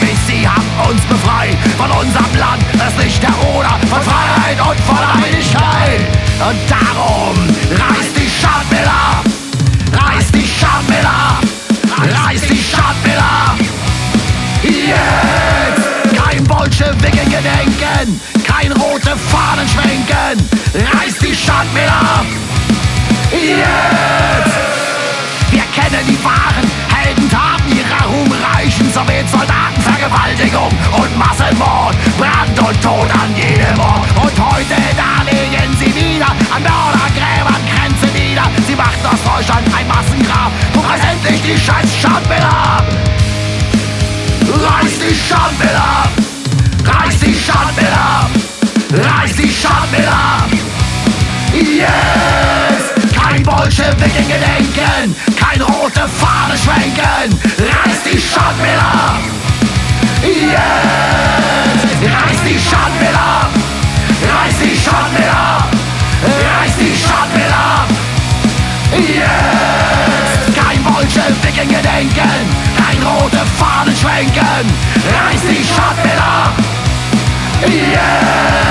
Nazis, sie haben uns befreit von unserem Land, das Licht der Ruder von Freiheit und von Einigkeit. Und darum reißt die Schandmiller, reißt die Schandmiller, reißt die Schandmiller. Jetzt kein Bolschewiki-Gedenken, kein rote Fahnen schwenken, reißt die Schandmiller. Jetzt! Wir kennen die wahren Heldentaten ihrer ruhmreichen Sowjetsoldaten, Vergewaltigung und Massenmord, Brand und Tod an jedem Ort. Und heute, da legen sie wieder an Mördergräbern Grenze nieder. Sie machten aus Deutschland ein Massengrab, wo reißt endlich die scheiß Schandmiller. Reißt die Schandmiller, reißt die Schandmiller, reißt die Schandmiller. Yes! Kein Bolschewiki-Gedenken, kein rote Fahne schwenken, reißt die Schandmiller. Yes! Reißt die Schandmiller, reißt die Schandmiller, reißt die Schandmiller. Yes! Kein Bolschewiki-Gedenken, kein rote Fahne schwenken, reißt die Schandmiller. Yes!